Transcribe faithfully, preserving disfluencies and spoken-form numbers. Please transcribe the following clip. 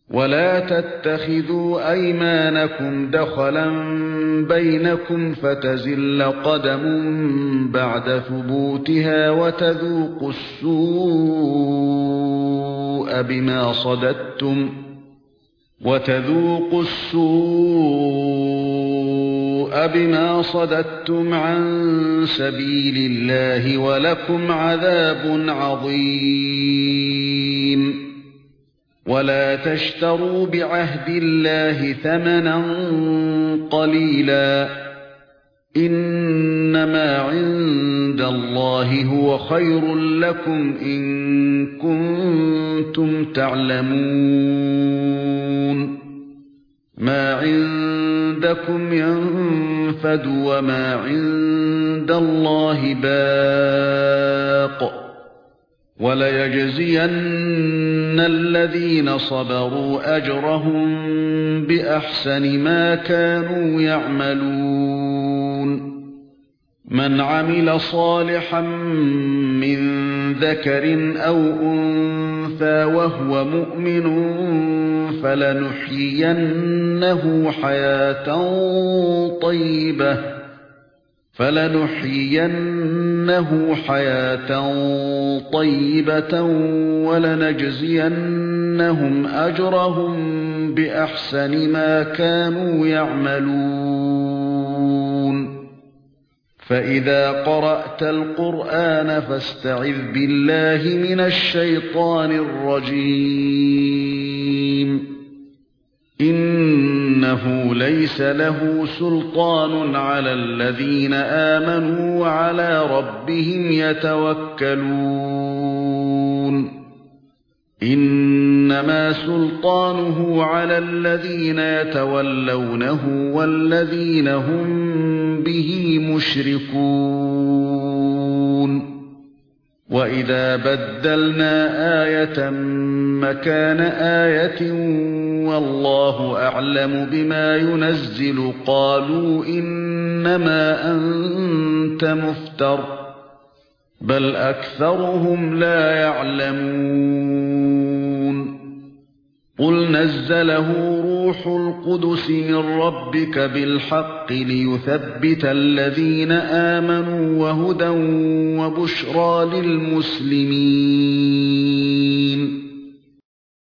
ولا تتخذوا أيمانكم دخلا بينكم فتزل قدم بعد ثبوتها وتذوقوا السوء بما صددتم وتذوقوا السوء بما صددتم عن سبيل الله ولكم عذاب عظيم. ولا تشتروا بعهد الله ثمنا قليلا إنما عند الله هو خير لكم إن كنتم تعلمون. ما عندكم ينفد وما عند الله باق وليجزين الذين صبروا أجرهم بأحسن ما كانوا يعملون. من عمل صالحا من ذكر أو أنثى وهو مؤمن فلنحيينه حياة طيبة فلنحيينه حياة طيبة ولنجزينهم أجرهم بأحسن ما كانوا يعملون. فإذا قرأت القرآن فاستعذ بالله من الشيطان الرجيم. إنه ليس له سلطان على الذين آمنوا وعلى ربهم يتوكلون. إنما سلطانه على الذين يتولونه والذين هم به مشركون. وَإِذَا بَدَّلْنَا آيَةً مَكَانَ آيَةٍ وَاللَّهُ أَعْلَمُ بِمَا يُنَزِّلُ قَالُوا إِنَّمَا أَنْتَ مُفْتَرٍ بَلْ أَكْثَرُهُمْ لَا يَعْلَمُونَ. قُلْ نَزَّلَهُ رُوحُ الْقُدُسِ مِنْ رَبِّكَ بِالْحَقِّ لِيُثَبِّتَ الَّذِينَ آمَنُوا وَهُدًى وَبُشْرَى لِلْمُسْلِمِينَ.